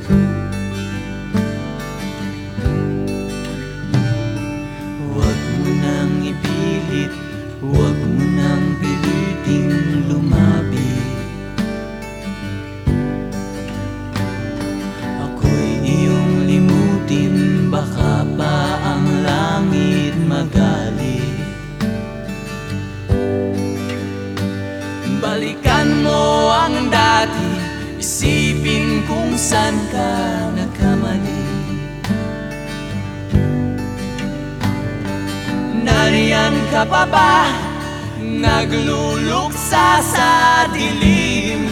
Huwag mo nang ipilit, huwag mo nang piliting lumapit. Ako'y iyong limutin, baka pa ang langit magalit. Balikan mo ang dati, isipin kung saan ka nagkamali. Nariyan ka pa ba, nagluluksa sa dilim?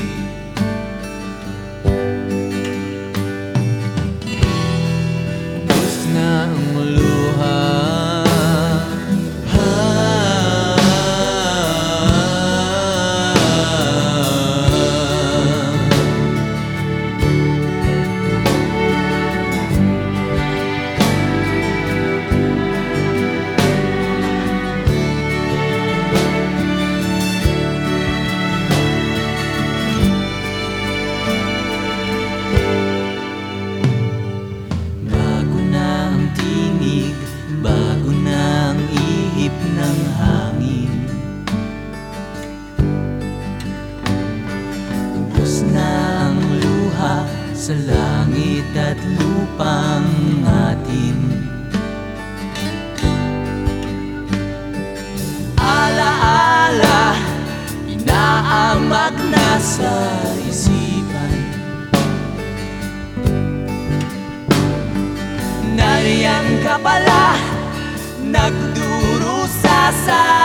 Ubos na ang luha, bago na ang ihip ng hangin. Ubos na ang luha sa langit at lupang atin. Alaala, inaamag na sa isipan. Nariyan ka pala, nagdurusa sa